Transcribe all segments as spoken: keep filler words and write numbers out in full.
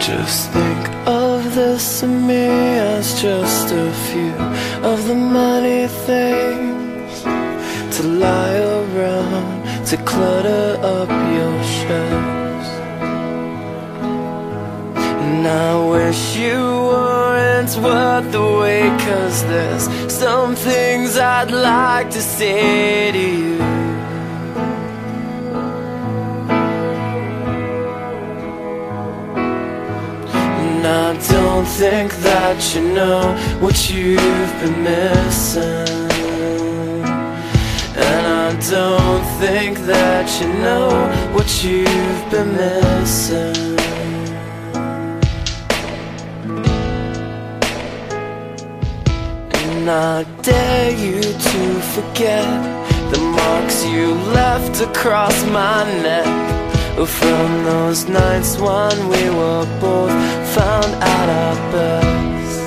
Just think of this and me as just a few of the many things to lie around, to clutter up your shelves. And I wish you weren't worth the wait, 'cause there's some things I'd like to say to you. I don't think that you know what you've been missing, and I don't think that you know what you've been missing. And I dare you to forget the marks you left across my neck, from those nights when we were both found at our best.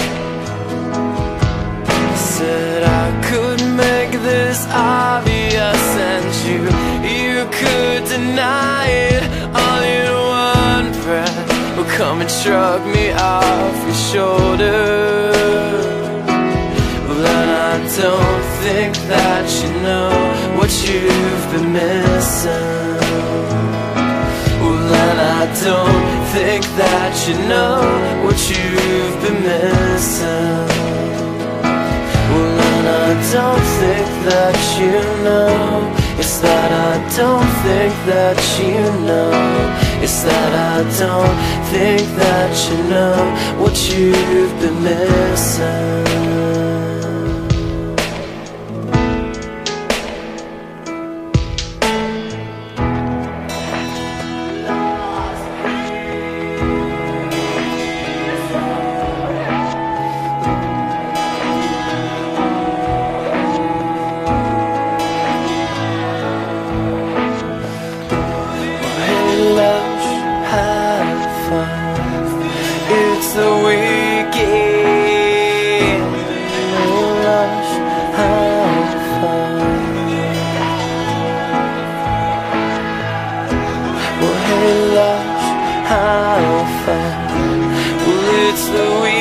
Said I could make this obvious, and you, you could deny it all in one breath. Well, come and shrug me off your shoulder. Well, and I don't think that you know what you've been missing. And I don't think that you know what you've been missing. Well, and I don't think that you know. It's that I don't think that you know. It's that I don't think that you know what you've been missing. It's the weekend. Lush, have fun. Well, hey, Lush, have fun. Well, it's the weekend.